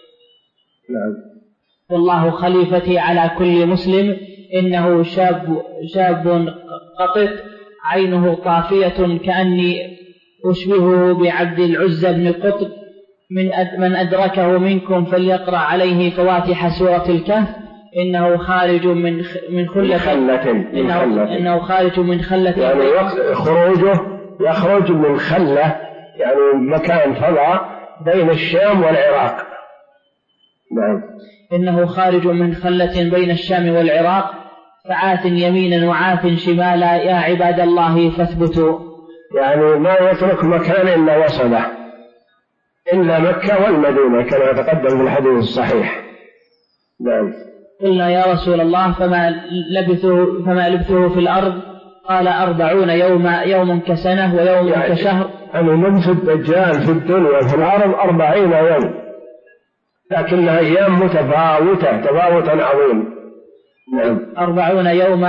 والله خليفتي على كل مسلم، إنه شاب قطط عينه طافية كأني أشبهه بعبد العزى بن قطب، من أدركه منكم فليقرأ عليه فواتح سورة الكهف، إنه خارج من خلة، إنه خارج من خلة، يعني خروجه يخرج من خلة، يعني مكان فضاء بين الشام والعراق. نعم. إنه خارج من خلة بين الشام والعراق، فعاث يمينا وعاث شمالا، يا عباد الله فاثبتوا. يعني ما يترك مكان إلا وصله، إلا مكة والمدينة كما تقدم في الحديث الصحيح. نعم. قلنا يا رسول الله فما لبثه في الأرض؟ قال 40 يوم كسنة ويوم يعني كشهر. يعني لبث الدجال في الدنيا في الأرض 40 يوم، لكنها أيام متفاوتة تفاوتا عظيم. نعم. 40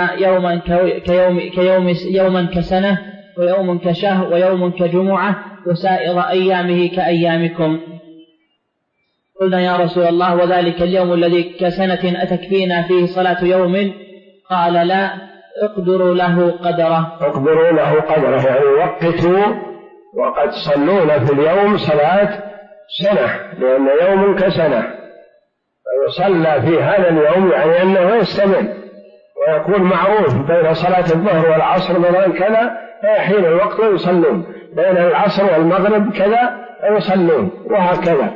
يوما كسنة ويوم كشهر ويوم كجمعة وسائر أيامه كأيامكم. قلنا يا رسول الله وذلك اليوم الذي كسنة أتكفينا فيه صلاة يوم؟ قال لا، اقدروا له قدره. اقدروا له قدره، يعني وقتوا وقد صلون في اليوم صلاة سنة، لأن يوم كسنة. فيصلى في هذا اليوم يعني أنه يستمر ويكون معروف بين صلاة الظهر والعصر مثلا كذا فيحين الوقت ويصلون، بين العصر والمغرب كذا فيصلون، وهكذا.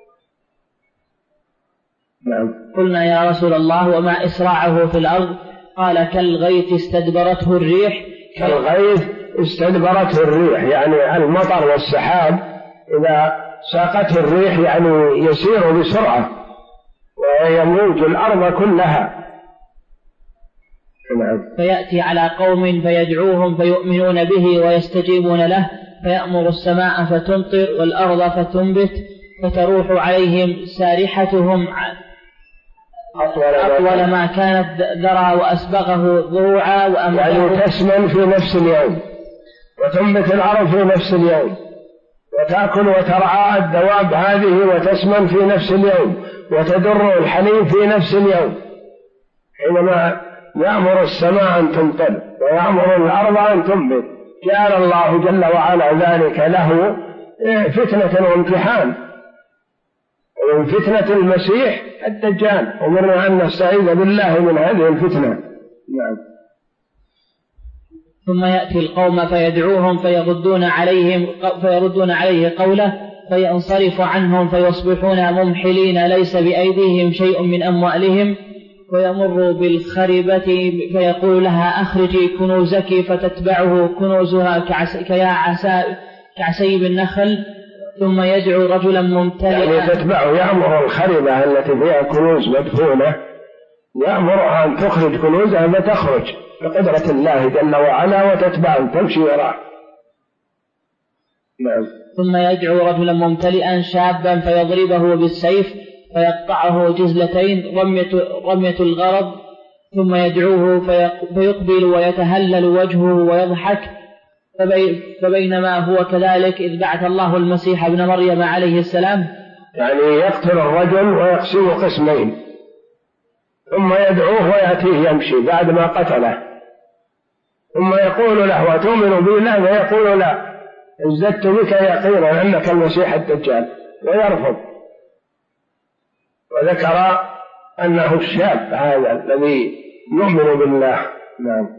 نعم. قلنا يا رسول الله وما إسراعه في الأرض؟ قال كالغيث استدبرته الريح. كالغيث استدبرته الريح يعني المطر والسحاب إذا ساقته الريح يعني يسير بسرعة ويموج الأرض كلها. فيأتي على قوم فيدعوهم فيؤمنون به ويستجيبون له، فيأمر السماء فتمطر والأرض فتنبت، فتروح عليهم سارحتهم أطول ما كانت ذرى وأسبغه ضروعا يعني تسمن في نفس اليوم، وتنبت الأرض في نفس اليوم، وتأكل وترعى الدواب هذه وتسمن في نفس اليوم، وتدر الحليب في نفس اليوم. حينما يأمر السماء أن تمطر ويأمر الأرض أن تنبت، جعل الله جل وعلا ذلك له فتنة وامتحان، ومن فتنة المسيح الدجال، أمرنا أن نستعيذ بالله من هذه الفتنة. نعم. ثم يأتي القوم فيدعوهم فيردون عليه قوله، فينصرف عنهم فيصبحون ممحلين ليس بأيديهم شيء من أموالهم، ويمر بالخربة فيقول لها أخرجي كنوزك، فتتبعه كنوزها كعسيب النخل، ثم يدعو رجلا ممتلئا يعني تتبعه، يأمر الخربة التي فيها كنوز مدفونة يأمرها أن تخرج كنوزها فتخرج بقدرة الله جل وعلا وتتبعه تمشي وراءه. نعم. ثم يدعو رجلا ممتلئا شابا فيضربه بالسيف فيقطعه جزلتين رمية الغرض، ثم يدعوه فيقبل ويتهلل وجهه ويضحك. فبينما هو كذلك إذ بعث الله المسيح ابن مريم عليه السلام، يعني يقتل الرجل ويقسمه قسمين، ثم يدعوه ويأتيه يمشي بعد ما قتله، ثم يقول له وتؤمن بي؟ لا. ويقول لا، ازددت بك يقينا أنك المسيح الدجال، ويرفض. وذكر أنه الشاب هذا الذي يؤمن بالله. نعم.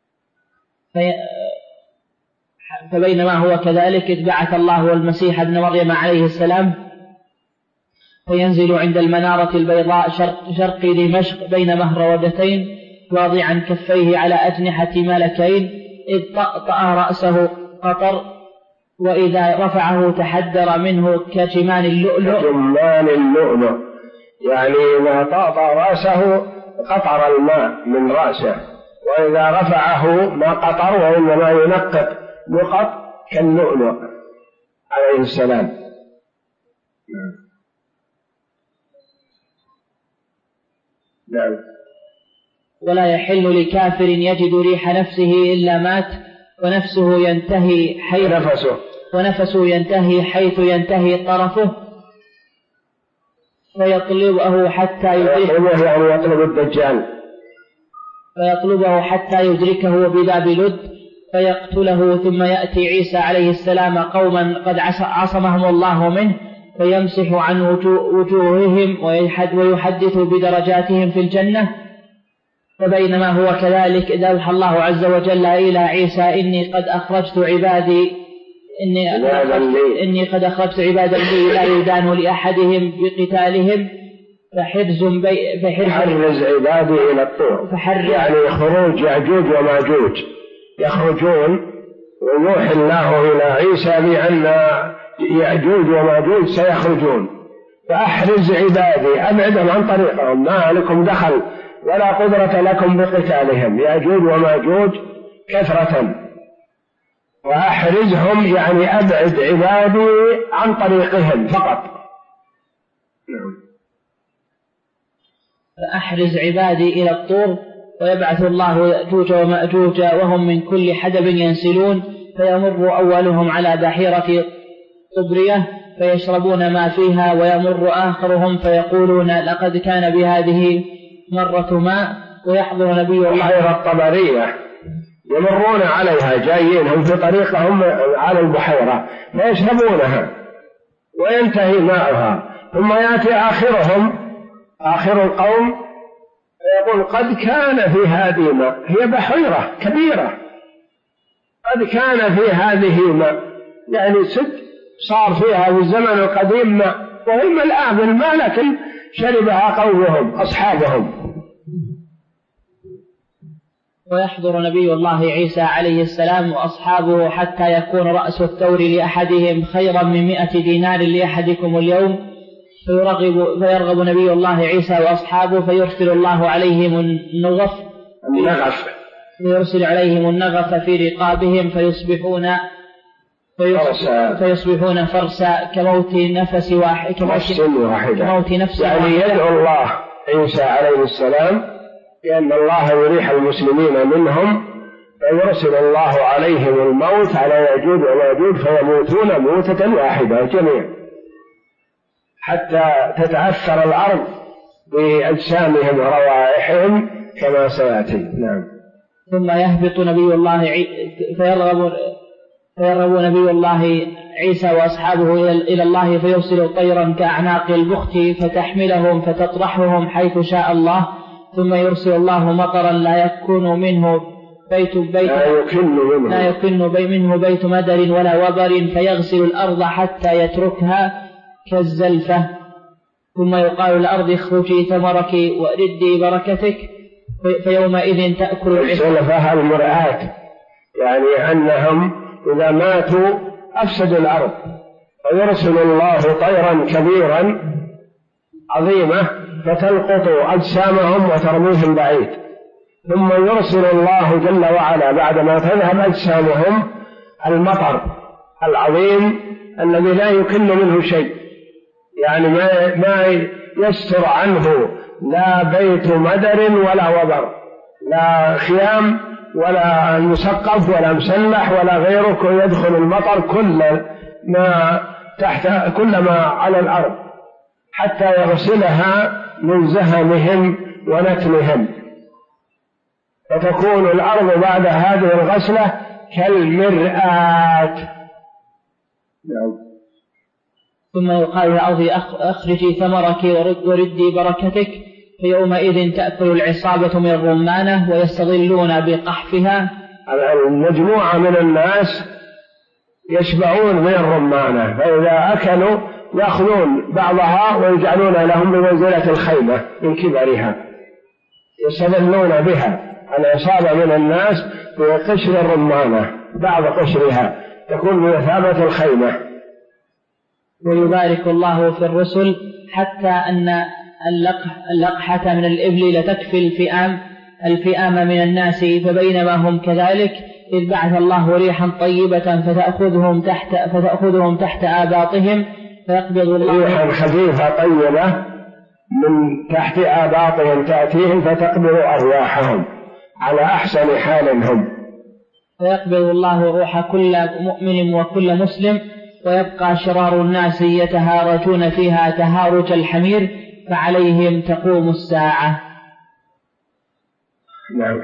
فبينما هو كذلك إذ بعث الله المسيح ابن مريم عليه السلام، فينزل عند المنارة البيضاء شرق دمشق بين مهرودتين واضعا كفيه على أجنحة ملكين، إذ طأطأ رأسه قطر، وإذا رفعه تحدر منه كجمان اللؤلؤ. كجمان اللؤلؤ يعني إذا طأطأ رأسه قطر الماء من رأسه، وإذا رفعه ما قطر وإنما ينقط نقط كاللؤلؤ عليه السلام. نعم. ولا يحل لكافر يجد ريح نفسه إلا مات، ونفسه ينتهي حيث ينتهي طرفه، فيطلبه حتى يدركه، يعني يطلب الدجال، فيطلبه حتى يدركه بباب لد فيقتله. ثم يأتي عيسى عليه السلام قوما قد عصمهم الله منه، فيمسح عن وجوههم ويحدث بدرجاتهم في الجنة. فبينما هو كذلك إذ أوحى الله عز وجل إلى عيسى إني قد أخرجت عبادي لي لا يدان لأحدهم بقتالهم، فحرز عبادي إلى الطور، يعني خروج يأجوج وماجوج يخرجون، ويوحي الله إلى عيسى بأن يأجوج وماجوج سيخرجون، فأحرز عبادي، أبعدهم عن طريقهم، ما لكم دخل ولا قدرة لكم بقتالهم، يأجوج وماجوج كثرة، وأحرزهم يعني أبعد عبادي عن طريقهم فقط. فأحرز عبادي إلى الطور، ويبعث الله يأجوج ومأجوج وهم من كل حدب ينسلون، فيمر أولهم على بحيرة طبرية فيشربون ما فيها، ويمر آخرهم فيقولون لقد كان بهذه مرة ماء، ويحضر نبي الله بحيرة الطبرية يمرون عليها جايين هم في طريقهم على البحيرة فيشربونها وينتهي ماءها، ثم يأتي آخرهم آخر القوم فيقول قد كان في هذه ماء، هي بحيرة كبيرة، قد كان في هذه ماء، يعني صار فيها في الزمن القديم ماء، وهي ملآن بالماء لكن شربها قومهم أصحابهم. ويحضر نبي الله عيسى عليه السلام وأصحابه حتى يكون رأس الثور لأحدهم خيرا من 100 دينار لأحدكم اليوم، فيرغب نبي الله عيسى وأصحابه فيرسل الله عليهم النغف في رقابهم فيصبحون فرسا كموت نفس واحد، يعني يدعو الله عيسى عليه السلام لأن الله يريح المسلمين منهم، فيرسل الله عليهم الموت على يأجوج وماجوج فيموتون موتة واحدة جميعا حتى تتأثر الأرض بأجسامهم وروائحهم كما سيأتي. نعم. ثم يهبط نبي الله فيرغب نبي الله عيسى وأصحابه إلى الله فيرسل طيرا كأعناق البخت فتحملهم فتطرحهم حيث شاء الله، ثم يرسل الله مطرا لا يكن منه بيت مدر ولا وبر فيغسل الأرض حتى يتركها كالزلفة، ثم يقال الأرض اخرجي ثمرك وردي بركتك فيومئذ تأكل الزلفة المرآة، يعني أنهم إذا ماتوا أفسدوا الأرض، فيرسل الله طيرا كبيرا عظيمة فتلقط أجسامهم وترميهم بعيد، ثم يرسل الله جل وعلا بعدما تذهب أجسامهم المطر العظيم الذي لا يكن منه شيء، يعني ما يستر عنه لا بيت مدر ولا وبر، لا خيام ولا مسقف ولا مسلح ولا غيره، يدخل المطر كل ما على الأرض حتى يغسلها من زهمهم ونتنهم، فتكون الأرض بعد هذه الغسلة كالمرآة. ثم يقال الأرض أخرجي ثمرك وردي بركتك فيومئذ تأكل العصابة من الرمانة ويستظلون بقحفها. المجموعة من الناس يشبعون من الرمانة، فإذا أكلوا يأخذون بعضها ويجعلون لهم بمنزلة الخيمة من كبرها، يستظلون بها. العصابة من الناس بقشر الرمانة بعض قشرها تكون بمثابة الخيمة. ويبارك الله في الرسل حتى أن اللقحة من الإبل لتكفي الفئام من الناس، فبينما هم كذلك إذ بعث الله ريحا طيبة فتأخذهم تحت آباطهم فيقبض الله ريحا خفيفة طيبة من تحت آباطهم تأتيهم فتقبض أرواحهم على أحسن حال هم، فيقبض الله روح كل مؤمن وكل مسلم، ويبقى شرار الناس يتهارجون فيها تهارج الحمير فعليهم تقوم الساعة. نعم.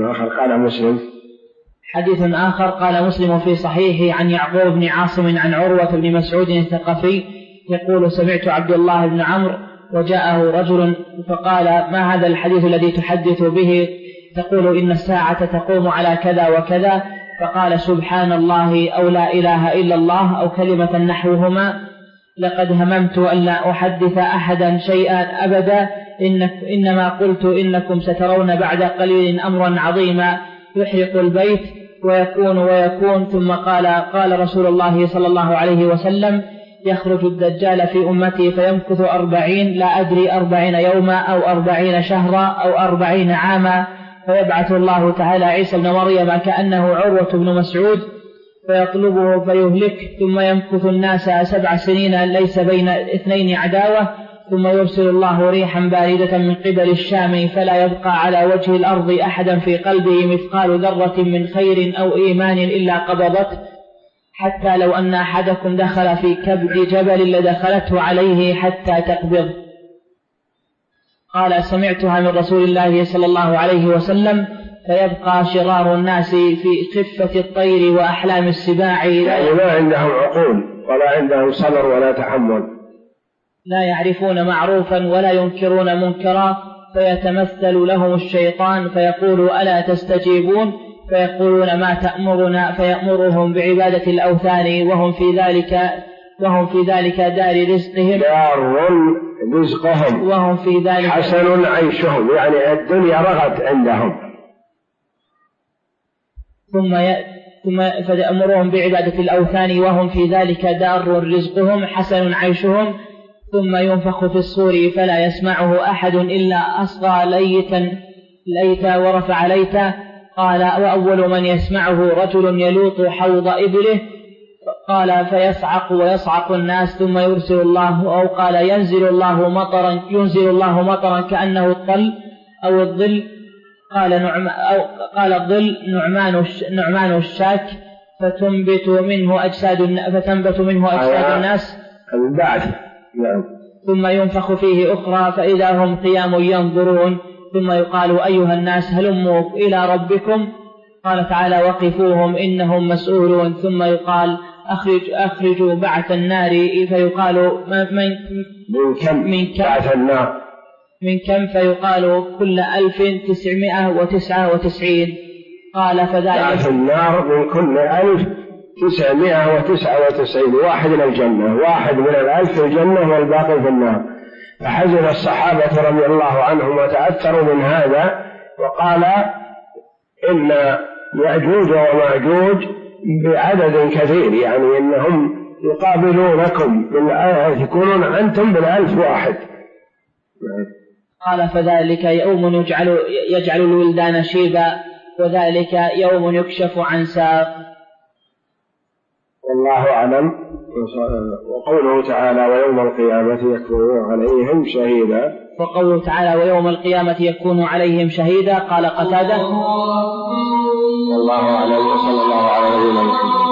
حديث آخر قال مسلم في صحيحه عن يعقوب بن عاصم عن عروة بن مسعود الثقفي يقول سمعت عبد الله بن عمرو وجاءه رجل فقال ما هذا الحديث الذي تحدث به تقول إن الساعة تقوم على كذا وكذا؟ فقال سبحان الله أو لا إله إلا الله أو كلمة نحوهما، لقد هممت أن لا أحدث أحدا شيئا أبدا، إنما قلت إنكم سترون بعد قليل أمرا عظيما يحرق البيت ويكون ثم قال رسول الله صلى الله عليه وسلم يخرج الدجال في أمتي فيمكث 40 لا أدري 40 يوما أو 40 شهرا أو 40 عاما، فيبعث الله تعالى عيسى بن مريم كأنه عروة بن مسعود فيطلبه فيهلك، ثم يمكث الناس 7 سنين ليس بين اثنين عداوة، ثم يرسل الله ريحا باردة من قبل الشام فلا يبقى على وجه الأرض أحدا في قلبه مثقال ذرة من خير أو إيمان إلا قبضته، حتى لو أن أحدكم دخل في كبد جبل لدخلته عليه حتى تقبض. قال سمعتها من رسول الله صلى الله عليه وسلم فيبقى شرار الناس في خفة الطير وأحلام السباع، يعني ما عندهم عقول ولا عندهم صبر ولا تحمل، لا يعرفون معروفا ولا ينكرون منكرا، فيتمثل لهم الشيطان فيقول ألا تستجيبون، فيقولون ما تأمرنا، فيأمرهم بعبادة الأوثان وهم في ذلك دار رزقهم وهم في ذلك حسن عيشهم، يعني الدنيا رغد عندهم. ثم فيأمرهم بعبادة الأوثان وهم في ذلك دار رزقهم حسن عيشهم. ثم ينفخ في الصور فلا يسمعه أحد إلا أصغى ليتا ورفع ليتا. قال وأول من يسمعه رجل يلوط حوض إبله، قال فيصعق ويصعق الناس ثم يرسل الله، أو قال ينزل الله مطرا كأنه الطل أو الظل. قال الظل نعمان الشاك فتنبت منه أجساد الناس البعث. ثم ينفخ فيه أخرى فإذا هم قيام ينظرون. ثم يقال أيها الناس هلموا إلى ربكم. قال تعالى وقفوهم إنهم مسؤولون. ثم يقال أخرجوا بعث النار، فيقال من كم فيقال كل 1999. قال فذلك بعث النار من كل 1999، واحد من الجنة، واحد من 1000 في الجنة والباقي في النار. فحزن الصحابة رضي الله عنهم وتأثروا من هذا، وقال إن يأجوج ومأجوج بعدد كثير، يعني إنهم يقابلونكم يكونون أنتم 1000 واحد. قال فذلك يوم يجعل الولدان شيبا، وذلك يوم يكشف عن ساق. والله أعلم. وقوله تعالى ويوم القيامة يكون عليهم شهيدا. وقوله تعالى ويوم القيامة يكون عليهم شهيدا. قال قتادة والله أعلم. وصلى الله على نبينا محمد.